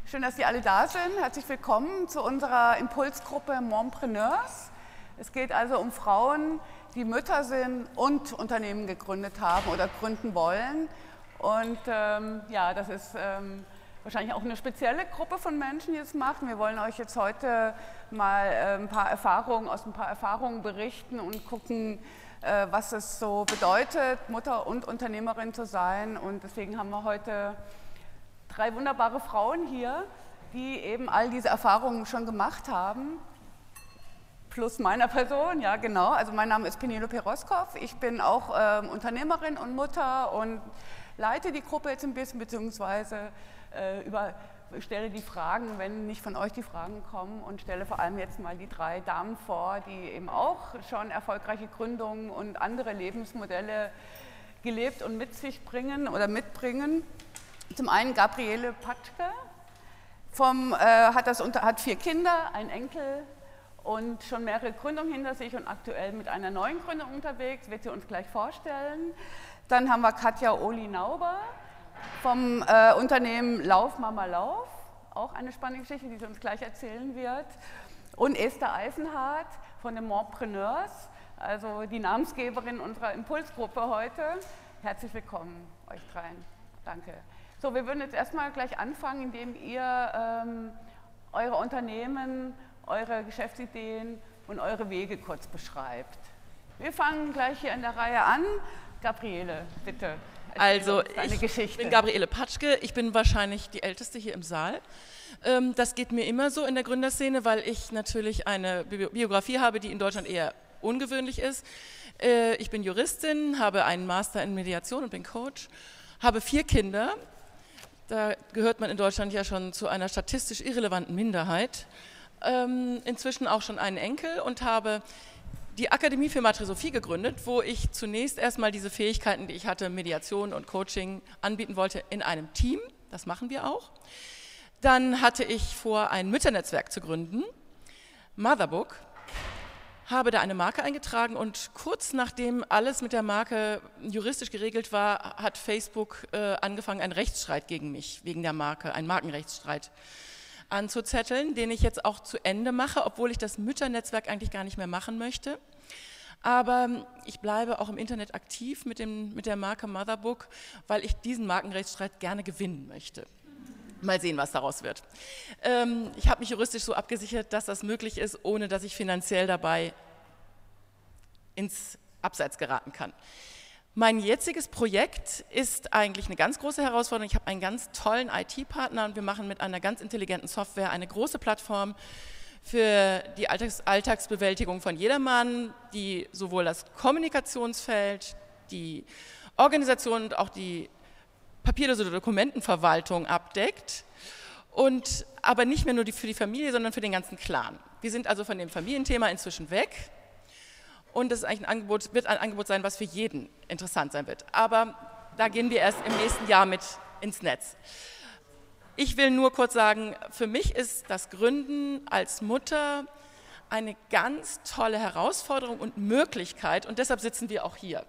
Schön, dass Sie alle da sind. Herzlich willkommen zu unserer Impulsgruppe Mompreneurs. Es geht also um Frauen, die Mütter sind und Unternehmen gegründet haben oder gründen wollen. Und ja, das ist wahrscheinlich auch eine spezielle Gruppe von Menschen, die das machen. Wir wollen euch jetzt heute mal ein paar Erfahrungen berichten und gucken, was es so bedeutet, Mutter und Unternehmerin zu sein. Und deswegen haben wir heute 3 wunderbare Frauen hier, die eben all diese Erfahrungen schon gemacht haben. Plus meiner Person, ja genau. Also mein Name ist Penelope Roskopf. Ich bin auch Unternehmerin und Mutter und leite die Gruppe jetzt ein bisschen, beziehungsweise stelle die Fragen, wenn nicht von euch die Fragen kommen, und stelle vor allem jetzt mal die 3 Damen vor, die eben auch schon erfolgreiche Gründungen und andere Lebensmodelle gelebt und mit sich bringen oder mitbringen. Zum einen Gabriele Patschke, hat 4 Kinder, einen Enkel und schon mehrere Gründungen hinter sich und aktuell mit einer neuen Gründung unterwegs, wird sie uns gleich vorstellen. Dann haben wir Katja Oli-Nauber vom Unternehmen Lauf Mama Lauf, auch eine spannende Geschichte, die sie uns gleich erzählen wird. Und Esther Eisenhardt von den Mompreneurs, also die Namensgeberin unserer Impulsgruppe heute. Herzlich willkommen, euch dreien. Danke. So, wir würden jetzt erstmal gleich anfangen, indem ihr eure Unternehmen, eure Geschäftsideen und eure Wege kurz beschreibt. Wir fangen gleich hier in der Reihe an. Gabriele, bitte. Also, ich bin Gabriele Patschke, ich bin wahrscheinlich die Älteste hier im Saal. Das geht mir immer so in der Gründerszene, weil ich natürlich eine Biografie habe, die in Deutschland eher ungewöhnlich ist. Ich bin Juristin, habe einen Master in Mediation und bin Coach, habe 4 Kinder. Da gehört man in Deutschland ja schon zu einer statistisch irrelevanten Minderheit. Inzwischen auch schon einen Enkel und habe die Akademie für Matrisophie gegründet, wo ich zunächst erstmal diese Fähigkeiten, die ich hatte, Mediation und Coaching, anbieten wollte in einem Team. Das machen wir auch. Dann hatte ich vor, ein Mütternetzwerk zu gründen, Motherbook, habe da eine Marke eingetragen und kurz nachdem alles mit der Marke juristisch geregelt war, hat Facebook angefangen, einen Rechtsstreit gegen mich wegen der Marke, einen Markenrechtsstreit anzuzetteln, den ich jetzt auch zu Ende mache, obwohl ich das Mütternetzwerk eigentlich gar nicht mehr machen möchte. Aber ich bleibe auch im Internet aktiv mit der Marke Motherbook, weil ich diesen Markenrechtsstreit gerne gewinnen möchte. Mal sehen, was daraus wird. Ich habe mich juristisch so abgesichert, dass das möglich ist, ohne dass ich finanziell dabei ins Abseits geraten kann. Mein jetziges Projekt ist eigentlich eine ganz große Herausforderung. Ich habe einen ganz tollen IT-Partner und wir machen mit einer ganz intelligenten Software eine große Plattform für die Alltagsbewältigung von jedermann, die sowohl das Kommunikationsfeld, die Organisation und auch die papierlose Dokumentenverwaltung abdeckt, aber nicht mehr nur für die Familie, sondern für den ganzen Clan. Wir sind also von dem Familienthema inzwischen weg. Und das ist eigentlich wird ein Angebot sein, was für jeden interessant sein wird. Aber da gehen wir erst im nächsten Jahr mit ins Netz. Ich will nur kurz sagen, für mich ist das Gründen als Mutter eine ganz tolle Herausforderung und Möglichkeit. Und deshalb sitzen wir auch hier.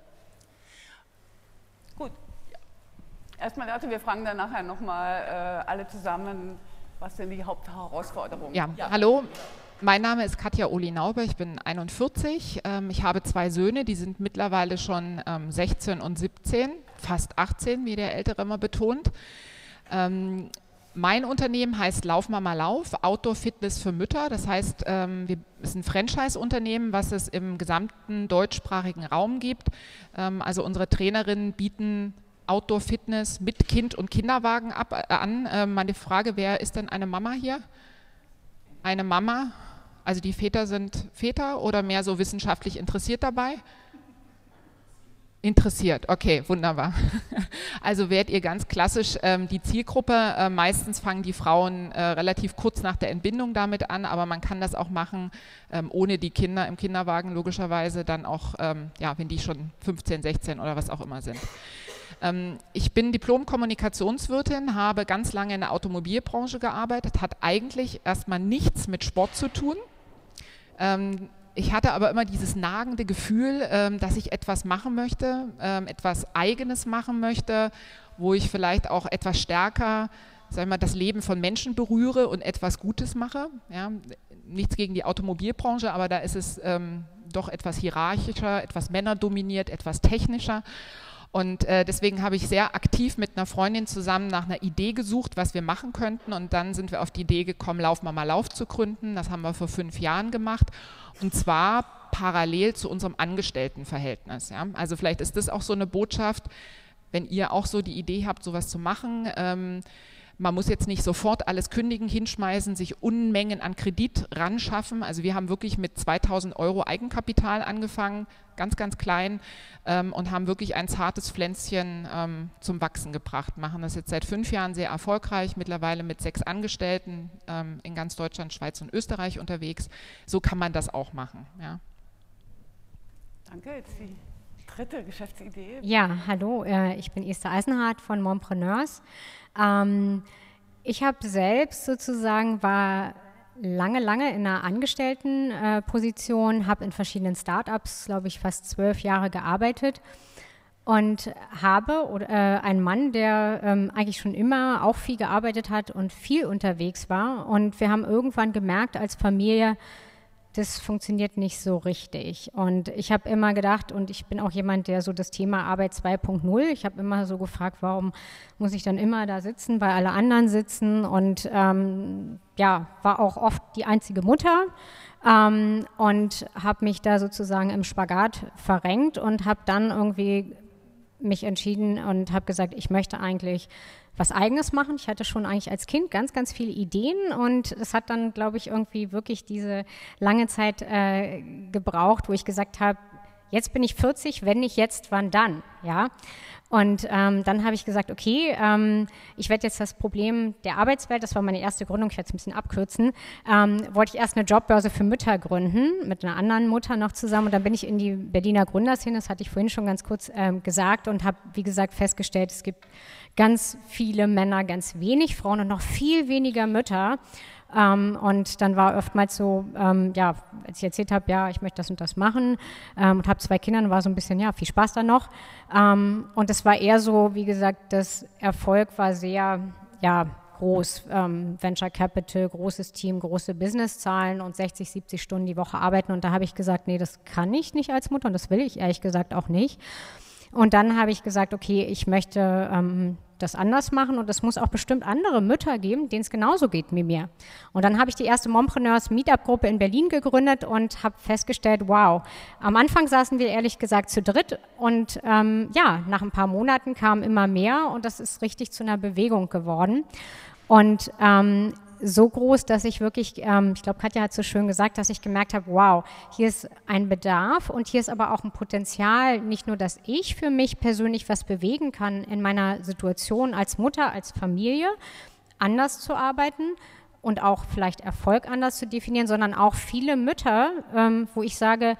Gut. Ja. Erstmal dazu, wir fragen dann nachher nochmal alle zusammen, was sind die Hauptherausforderungen? Ja, hallo. Mein Name ist Katja Oli-Nauber, ich bin 41, ich habe 2 Söhne, die sind mittlerweile schon 16 und 17, fast 18, wie der Ältere immer betont. Mein Unternehmen heißt Lauf Mama Lauf, Outdoor-Fitness für Mütter, das heißt, es ist ein Franchise-Unternehmen, was es im gesamten deutschsprachigen Raum gibt. Also unsere Trainerinnen bieten Outdoor-Fitness mit Kind und Kinderwagen an. Meine Frage, wer ist denn eine Mama hier? Eine Mama, also die Väter sind Väter oder mehr so wissenschaftlich interessiert dabei? Interessiert, okay, wunderbar. Also werdet ihr ganz klassisch die Zielgruppe. Meistens fangen die Frauen relativ kurz nach der Entbindung damit an, aber man kann das auch machen ohne die Kinder im Kinderwagen, logischerweise dann auch, ja, wenn die schon 15, 16 oder was auch immer sind. Ich bin Diplom-Kommunikationswirtin, habe ganz lange in der Automobilbranche gearbeitet, hat eigentlich erstmal nichts mit Sport zu tun. Ich hatte aber immer dieses nagende Gefühl, dass ich etwas machen möchte, etwas Eigenes machen möchte, wo ich vielleicht auch etwas stärker sag ich mal, das Leben von Menschen berühre und etwas Gutes mache. Ja, nichts gegen die Automobilbranche, aber da ist es doch etwas hierarchischer, etwas männerdominiert, etwas technischer. Und deswegen habe ich sehr aktiv mit einer Freundin zusammen nach einer Idee gesucht, was wir machen könnten. Und dann sind wir auf die Idee gekommen, Lauf Mama Lauf zu gründen. Das haben wir vor 5 Jahren gemacht. Und zwar parallel zu unserem Angestelltenverhältnis. Ja? Also vielleicht ist das auch so eine Botschaft, wenn ihr auch so die Idee habt, sowas zu machen. Man muss jetzt nicht sofort alles kündigen, hinschmeißen, sich Unmengen an Kredit ran schaffen. Also wir haben wirklich mit 2.000 € Eigenkapital angefangen, ganz, ganz klein, und haben wirklich ein zartes Pflänzchen zum Wachsen gebracht. Machen das jetzt seit 5 Jahren sehr erfolgreich, mittlerweile mit 6 Angestellten in ganz Deutschland, Schweiz und Österreich unterwegs. So kann man das auch machen. Ja. Danke, jetzt die 3. Geschäftsidee. Ja, hallo, ich bin Esther Eisenhardt von Mompreneurs. Ich habe selbst sozusagen, war lange in einer Angestelltenposition, habe in verschiedenen Startups, glaube ich, fast 12 Jahre gearbeitet und habe einen Mann, der eigentlich schon immer auch viel gearbeitet hat und viel unterwegs war. Und wir haben irgendwann gemerkt als Familie, das funktioniert nicht so richtig. Und ich habe immer gedacht, und ich bin auch jemand, der so das Thema Arbeit 2.0, ich habe immer so gefragt, warum muss ich dann immer da sitzen, weil alle anderen sitzen, und ja, war auch oft die einzige Mutter und habe mich da sozusagen im Spagat verrenkt und habe dann irgendwie mich entschieden und habe gesagt, ich möchte eigentlich was Eigenes machen. Ich hatte schon eigentlich als Kind ganz, ganz viele Ideen, und es hat dann, glaube ich, irgendwie wirklich diese lange Zeit gebraucht, wo ich gesagt habe, jetzt bin ich 40, wenn nicht jetzt, wann dann? Ja? Und dann habe ich gesagt, okay, ich werde jetzt das Problem der Arbeitswelt, das war meine erste Gründung, ich werde es ein bisschen abkürzen, wollte ich erst eine Jobbörse für Mütter gründen, mit einer anderen Mutter noch zusammen, und dann bin ich in die Berliner Gründerszene, das hatte ich vorhin schon ganz kurz gesagt, und habe, wie gesagt, festgestellt, es gibt ganz viele Männer, ganz wenig Frauen und noch viel weniger Mütter. Und dann war oftmals so, ja, als ich erzählt habe, ja, ich möchte das und das machen, und habe 2 Kinder, war so ein bisschen, ja, viel Spaß da noch. Und es war eher so, wie gesagt, das Erfolg war sehr, ja, groß, Venture Capital, großes Team, große Businesszahlen und 60, 70 Stunden die Woche arbeiten. Und da habe ich gesagt, nee, das kann ich nicht als Mutter, und das will ich ehrlich gesagt auch nicht. Und dann habe ich gesagt, okay, ich möchte das anders machen, und es muss auch bestimmt andere Mütter geben, denen es genauso geht wie mir. Und dann habe ich die erste Mompreneurs Meetup-Gruppe in Berlin gegründet und habe festgestellt, wow, am Anfang saßen wir ehrlich gesagt zu dritt, und ja, nach ein paar Monaten kamen immer mehr, und das ist richtig zu einer Bewegung geworden. Und so groß, dass ich wirklich, ich glaube, Katja hat so schön gesagt, dass ich gemerkt habe, wow, hier ist ein Bedarf, und hier ist aber auch ein Potenzial, nicht nur, dass ich für mich persönlich was bewegen kann in meiner Situation als Mutter, als Familie, anders zu arbeiten und auch vielleicht Erfolg anders zu definieren, sondern auch viele Mütter, wo ich sage,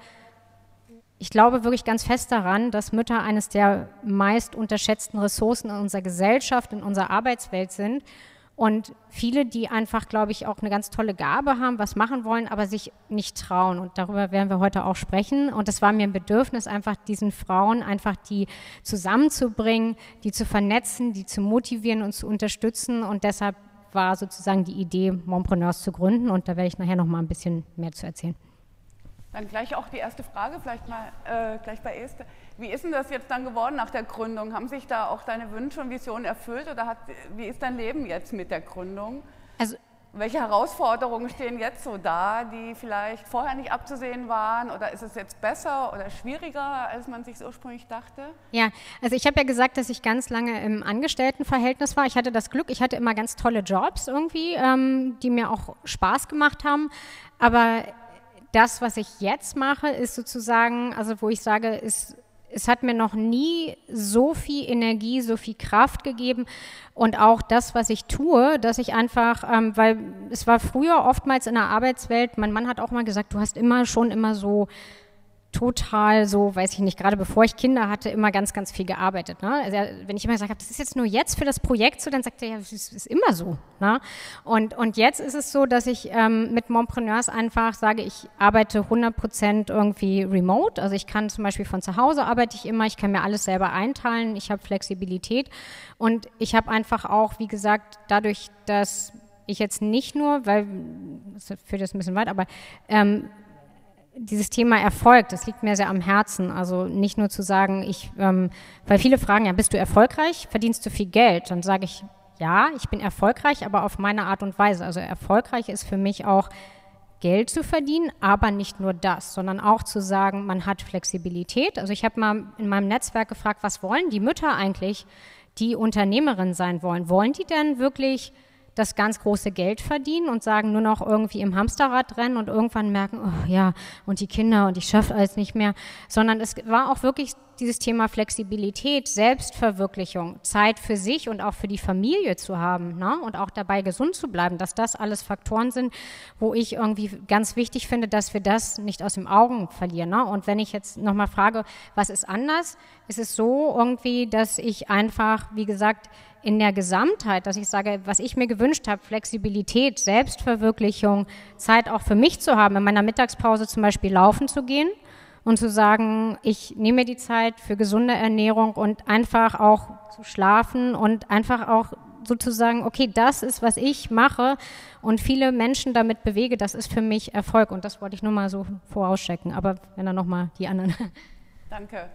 ich glaube wirklich ganz fest daran, dass Mütter eines der meist unterschätzten Ressourcen in unserer Gesellschaft, in unserer Arbeitswelt sind. Und viele, die einfach, glaube ich, auch eine ganz tolle Gabe haben, was machen wollen, aber sich nicht trauen. Und darüber werden wir heute auch sprechen. Und es war mir ein Bedürfnis, einfach diesen Frauen einfach die zusammenzubringen, die zu vernetzen, die zu motivieren und zu unterstützen. Und deshalb war sozusagen die Idee, Mompreneurs zu gründen. Und da werde ich nachher noch mal ein bisschen mehr zu erzählen. Dann gleich auch die erste Frage, vielleicht mal gleich bei Esther. Wie ist denn das jetzt dann geworden nach der Gründung? Haben sich da auch deine Wünsche und Visionen erfüllt, oder wie ist dein Leben jetzt mit der Gründung? Also, welche Herausforderungen stehen jetzt so da, die vielleicht vorher nicht abzusehen waren, oder ist es jetzt besser oder schwieriger, als man sich ursprünglich dachte? Ja, also ich habe ja gesagt, dass ich ganz lange im Angestelltenverhältnis war. Ich hatte das Glück, ich hatte immer ganz tolle Jobs irgendwie, die mir auch Spaß gemacht haben, aber das, was ich jetzt mache, ist sozusagen, also wo ich sage, es hat mir noch nie so viel Energie, so viel Kraft gegeben, und auch das, was ich tue, dass ich einfach, weil es war früher oftmals in der Arbeitswelt, mein Mann hat auch mal gesagt, du hast immer so total so, weiß ich nicht, gerade bevor ich Kinder hatte, immer ganz, ganz viel gearbeitet. Ne? Also wenn ich immer gesagt habe, das ist jetzt nur jetzt für das Projekt so, dann sagt er, ja, das ist immer so. Ne? Und jetzt ist es so, dass ich mit Mompreneurs einfach sage, ich arbeite 100% irgendwie remote. Also ich kann zum Beispiel von zu Hause arbeite ich immer, ich kann mir alles selber einteilen, ich habe Flexibilität und ich habe einfach auch, wie gesagt, dadurch, dass ich jetzt nicht nur, weil, das führt jetzt ein bisschen weit, aber dieses Thema Erfolg, das liegt mir sehr am Herzen. Also nicht nur zu sagen, weil viele fragen, ja, bist du erfolgreich? Verdienst du viel Geld? Dann sage ich, ja, ich bin erfolgreich, aber auf meine Art und Weise. Also erfolgreich ist für mich auch Geld zu verdienen, aber nicht nur das, sondern auch zu sagen, man hat Flexibilität. Also ich habe mal in meinem Netzwerk gefragt, was wollen die Mütter eigentlich, die Unternehmerin sein wollen? Wollen die denn wirklich das ganz große Geld verdienen und sagen, nur noch irgendwie im Hamsterrad rennen und irgendwann merken, oh ja, und die Kinder und ich schaffe alles nicht mehr, sondern es war auch wirklich dieses Thema Flexibilität, Selbstverwirklichung, Zeit für sich und auch für die Familie zu haben, ne? Und auch dabei gesund zu bleiben, dass das alles Faktoren sind, wo ich irgendwie ganz wichtig finde, dass wir das nicht aus den Augen verlieren. Ne? Und wenn ich jetzt nochmal frage, was ist anders, ist es so irgendwie, dass ich einfach, wie gesagt, in der Gesamtheit, dass ich sage, was ich mir gewünscht habe, Flexibilität, Selbstverwirklichung, Zeit auch für mich zu haben, in meiner Mittagspause zum Beispiel laufen zu gehen und zu sagen, ich nehme mir die Zeit für gesunde Ernährung und einfach auch zu schlafen und einfach auch sozusagen, okay, das ist, was ich mache und viele Menschen damit bewege, das ist für mich Erfolg und das wollte ich nur mal so vorauschecken, aber wenn dann nochmal die anderen. Danke.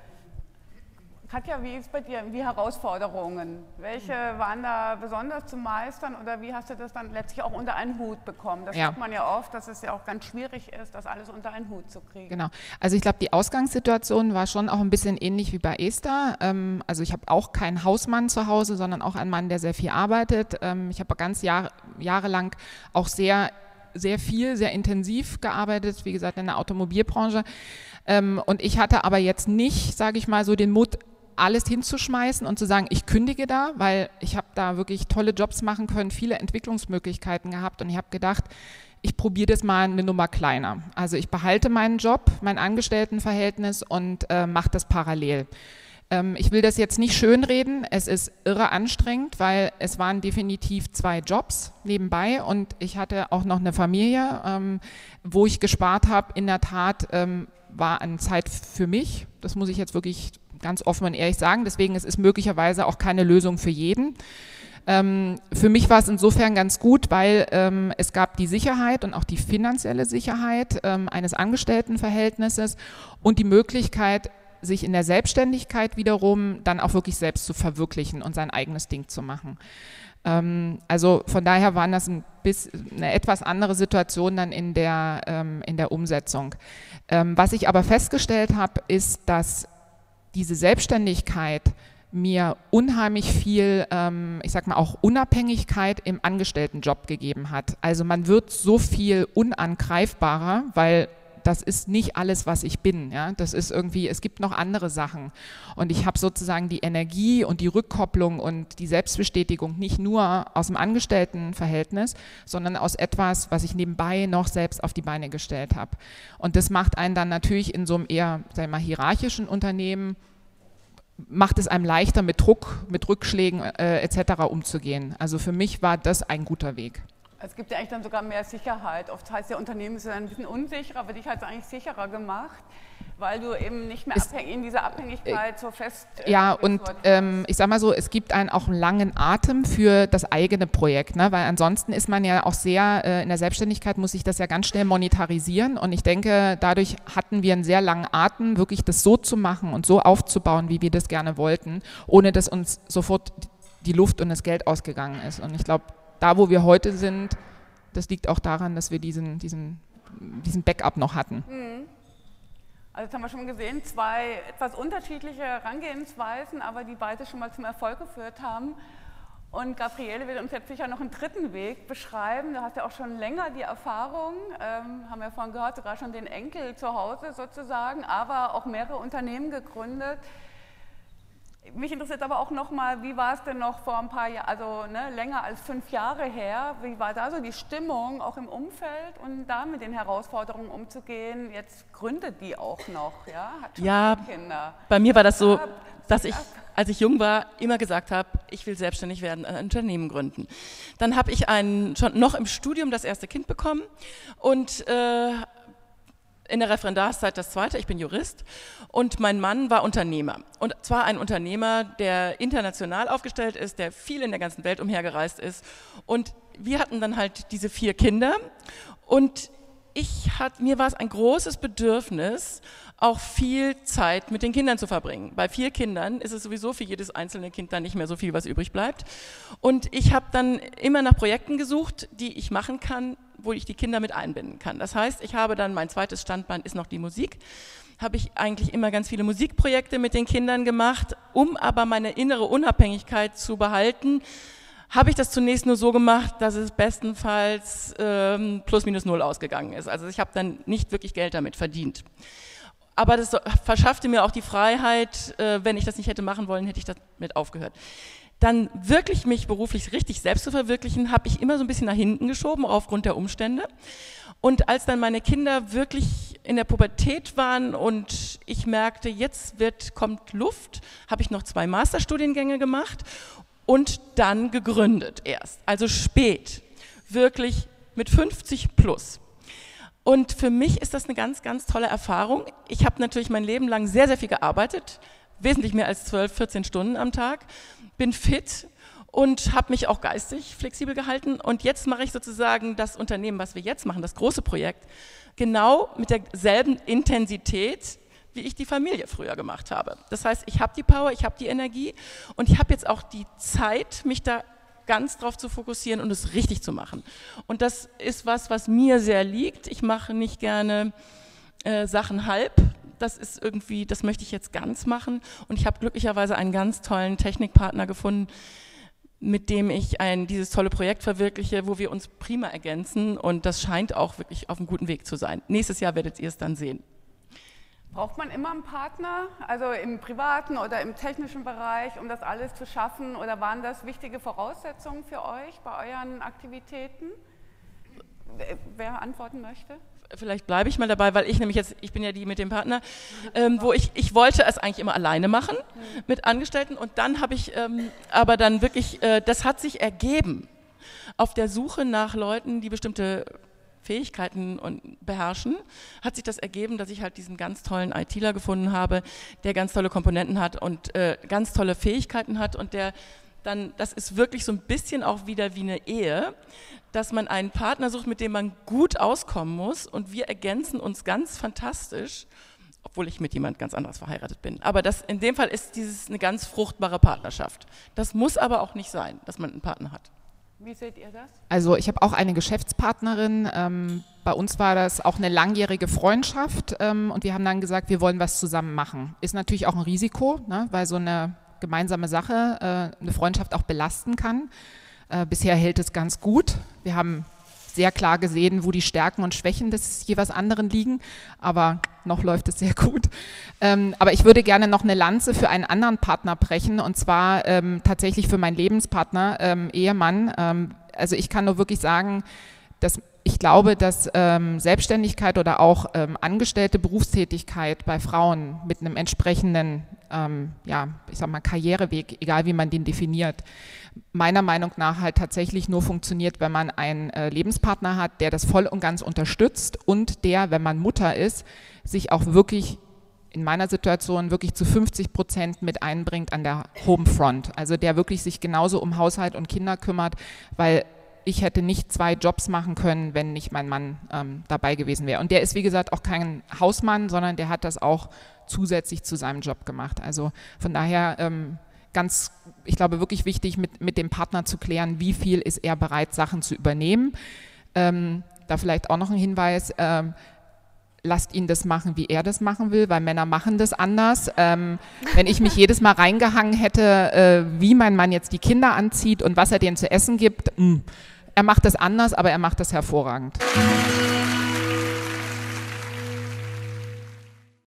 Katja, wie ist bei dir, wie Herausforderungen? Welche waren da besonders zu meistern oder wie hast du das dann letztlich auch unter einen Hut bekommen? Das sagt man ja oft, dass es ja auch ganz schwierig ist, das alles unter einen Hut zu kriegen. Genau, also ich glaube, die Ausgangssituation war schon auch ein bisschen ähnlich wie bei Esther. Also ich habe auch keinen Hausmann zu Hause, sondern auch einen Mann, der sehr viel arbeitet. Ich habe ganz jahrelang auch sehr viel, sehr intensiv gearbeitet, wie gesagt, in der Automobilbranche. Und ich hatte aber jetzt nicht, sage ich mal, so den Mut, alles hinzuschmeißen und zu sagen, ich kündige da, weil ich habe da wirklich tolle Jobs machen können, viele Entwicklungsmöglichkeiten gehabt und ich habe gedacht, ich probiere das mal eine Nummer kleiner. Also ich behalte meinen Job, mein Angestelltenverhältnis und mache das parallel. Ich will das jetzt nicht schönreden, es ist irre anstrengend, weil es waren definitiv 2 Jobs nebenbei und ich hatte auch noch eine Familie, wo ich gespart habe. In der Tat war an Zeit für mich, das muss ich jetzt wirklich ganz offen und ehrlich sagen, deswegen es ist möglicherweise auch keine Lösung für jeden. Für mich war es insofern ganz gut, weil es gab die Sicherheit und auch die finanzielle Sicherheit eines Angestelltenverhältnisses und die Möglichkeit, sich in der Selbstständigkeit wiederum dann auch wirklich selbst zu verwirklichen und sein eigenes Ding zu machen. Also von daher war das eine etwas andere Situation dann in der Umsetzung. Was ich aber festgestellt habe, ist, dass diese Selbstständigkeit mir unheimlich viel, ich sag mal auch Unabhängigkeit im Angestelltenjob gegeben hat. Also man wird so viel unangreifbarer, weil das ist nicht alles, was ich bin. Ja? Das ist irgendwie, es gibt noch andere Sachen. Und ich habe sozusagen die Energie und die Rückkopplung und die Selbstbestätigung nicht nur aus dem Angestelltenverhältnis, sondern aus etwas, was ich nebenbei noch selbst auf die Beine gestellt habe. Und das macht einen dann natürlich in so einem eher, sagen wir mal, hierarchischen Unternehmen, macht es einem leichter, mit Druck, mit Rückschlägen etc. umzugehen. Also für mich war das ein guter Weg. Es gibt ja eigentlich dann sogar mehr Sicherheit. Oft heißt ja, Unternehmen sind ein bisschen unsicherer, aber dich hat es eigentlich sicherer gemacht, weil du eben nicht mehr in dieser Abhängigkeit so fest... Ja, und ich sag mal so, es gibt einen auch einen langen Atem für das eigene Projekt, ne? Weil ansonsten ist man ja auch sehr, in der Selbstständigkeit muss ich das ja ganz schnell monetarisieren und ich denke, dadurch hatten wir einen sehr langen Atem, wirklich das so zu machen und so aufzubauen, wie wir das gerne wollten, ohne dass uns sofort die Luft und das Geld ausgegangen ist. Und ich glaube, da, wo wir heute sind, das liegt auch daran, dass wir diesen Backup noch hatten. Also jetzt haben wir schon gesehen, 2 etwas unterschiedliche Herangehensweisen, aber die beide schon mal zum Erfolg geführt haben. Und Gabriele wird uns jetzt sicher noch einen 3. Weg beschreiben. Du hast ja auch schon länger die Erfahrung, haben wir vorhin gehört, sogar schon den Enkel zu Hause sozusagen, aber auch mehrere Unternehmen gegründet. Mich interessiert aber auch nochmal, wie war es denn noch vor ein paar Jahren, also länger als 5 Jahre her, wie war da so die Stimmung auch im Umfeld und da mit den Herausforderungen umzugehen? Jetzt gründet die auch noch, ja? Hat schon ja, Kinder. Bei mir war das so, dass ich, als ich jung war, immer gesagt habe, ich will selbstständig werden, ein Unternehmen gründen. Dann habe ich schon noch im Studium das erste Kind bekommen und in der Referendarszeit das zweite, ich bin Jurist und mein Mann war Unternehmer. Und zwar ein Unternehmer, der international aufgestellt ist, der viel in der ganzen Welt umhergereist ist. Und wir hatten dann halt diese 4 Kinder und mir war es ein großes Bedürfnis, auch viel Zeit mit den Kindern zu verbringen. Bei 4 Kindern ist es sowieso für jedes einzelne Kind dann nicht mehr so viel, was übrig bleibt. Und ich habe dann immer nach Projekten gesucht, die ich machen kann, wo ich die Kinder mit einbinden kann. Das heißt, ich habe dann, mein zweites Standbein ist noch die Musik, habe ich eigentlich immer ganz viele Musikprojekte mit den Kindern gemacht, um aber meine innere Unabhängigkeit zu behalten, habe ich das zunächst nur so gemacht, dass es bestenfalls plus minus 0 ausgegangen ist. Also ich habe dann nicht wirklich Geld damit verdient. Aber das verschaffte mir auch die Freiheit, wenn ich das nicht hätte machen wollen, hätte ich damit aufgehört. Dann wirklich mich beruflich richtig selbst zu verwirklichen, habe ich immer so ein bisschen nach hinten geschoben, aufgrund der Umstände. Und als dann meine Kinder wirklich in der Pubertät waren und ich merkte, jetzt kommt Luft, habe ich noch 2 Masterstudiengänge gemacht und dann gegründet erst. Also spät, wirklich mit 50 plus. Und für mich ist das eine ganz, ganz tolle Erfahrung. Ich habe natürlich mein Leben lang sehr, sehr viel gearbeitet, wesentlich mehr als 12, 14 Stunden am Tag, bin fit und habe mich auch geistig flexibel gehalten. Und jetzt mache ich sozusagen das Unternehmen, was wir jetzt machen, das große Projekt, genau mit derselben Intensität, wie ich die Familie früher gemacht habe. Das heißt, ich habe die Power, ich habe die Energie und ich habe jetzt auch die Zeit, mich da ganz drauf zu fokussieren und es richtig zu machen. Und das ist was mir sehr liegt. Ich mache nicht gerne Sachen halb. Das ist irgendwie, das möchte ich jetzt ganz machen. Und ich habe glücklicherweise einen ganz tollen Technikpartner gefunden, mit dem ich dieses tolle Projekt verwirkliche, wo wir uns prima ergänzen. Und das scheint auch wirklich auf einem guten Weg zu sein. Nächstes Jahr werdet ihr es dann sehen. Braucht man immer einen Partner, also im privaten oder im technischen Bereich, um das alles zu schaffen? Oder waren das wichtige Voraussetzungen für euch bei euren Aktivitäten? Wer antworten möchte? Vielleicht bleibe ich mal dabei, weil ich bin ja die mit dem Partner, wo ich wollte es eigentlich immer alleine machen mit Angestellten und dann habe ich aber dann wirklich, das hat sich ergeben auf der Suche nach Leuten, die bestimmte Fähigkeiten beherrschen, hat sich das ergeben, dass ich halt diesen ganz tollen ITler gefunden habe, der ganz tolle Komponenten hat und ganz tolle Fähigkeiten hat und der dann, das ist wirklich so ein bisschen auch wieder wie eine Ehe, dass man einen Partner sucht, mit dem man gut auskommen muss und wir ergänzen uns ganz fantastisch, obwohl ich mit jemand ganz anderes verheiratet bin. Aber in dem Fall ist dieses eine ganz fruchtbare Partnerschaft. Das muss aber auch nicht sein, dass man einen Partner hat. Wie seht ihr das? Also ich habe auch eine Geschäftspartnerin. Bei uns war das auch eine langjährige Freundschaft und wir haben dann gesagt, wir wollen was zusammen machen. Ist natürlich auch ein Risiko, ne, weil so eine gemeinsame Sache eine Freundschaft auch belasten kann. Bisher hält es ganz gut. Wir haben sehr klar gesehen, wo die Stärken und Schwächen des jeweils anderen liegen, aber noch läuft es sehr gut. Aber ich würde gerne noch eine Lanze für einen anderen Partner brechen und zwar tatsächlich für meinen Lebenspartner, Ehemann. Also ich kann nur wirklich sagen, dass ich glaube, dass Selbstständigkeit oder auch angestellte Berufstätigkeit bei Frauen mit einem entsprechenden, ich sag mal Karriereweg, egal wie man den definiert, meiner Meinung nach halt tatsächlich nur funktioniert, wenn man einen Lebenspartner hat, der das voll und ganz unterstützt und der, wenn man Mutter ist, sich auch wirklich in meiner Situation wirklich zu 50% mit einbringt an der Homefront. Also der wirklich sich genauso um Haushalt und Kinder kümmert, weil ich hätte nicht 2 Jobs machen können, wenn nicht mein Mann dabei gewesen wäre. Und der ist, wie gesagt, auch kein Hausmann, sondern der hat das auch zusätzlich zu seinem Job gemacht. Also von daher ich glaube, wirklich wichtig, mit dem Partner zu klären, wie viel ist er bereit, Sachen zu übernehmen. Da vielleicht auch noch ein Hinweis, lasst ihn das machen, wie er das machen will, weil Männer machen das anders. Wenn ich mich jedes Mal reingehangen hätte, wie mein Mann jetzt die Kinder anzieht und was er denen zu essen gibt, er macht das anders, aber er macht das hervorragend.